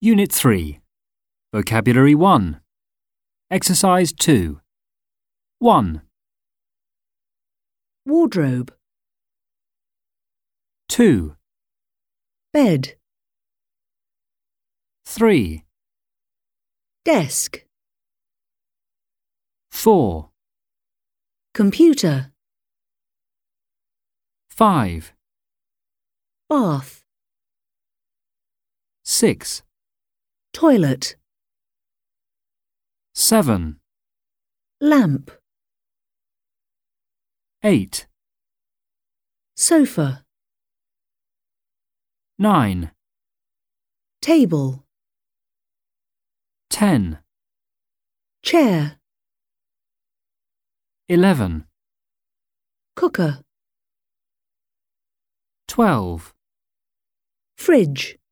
Unit 3. Vocabulary 1. Exercise 2. 1, Wardrobe, 2, bed, 3, desk, 4, computer, 5, bath, 6, toilet, 7, lamp, 8, sofa, 9, table, 10, chair, 11, cooker, 12, fridge.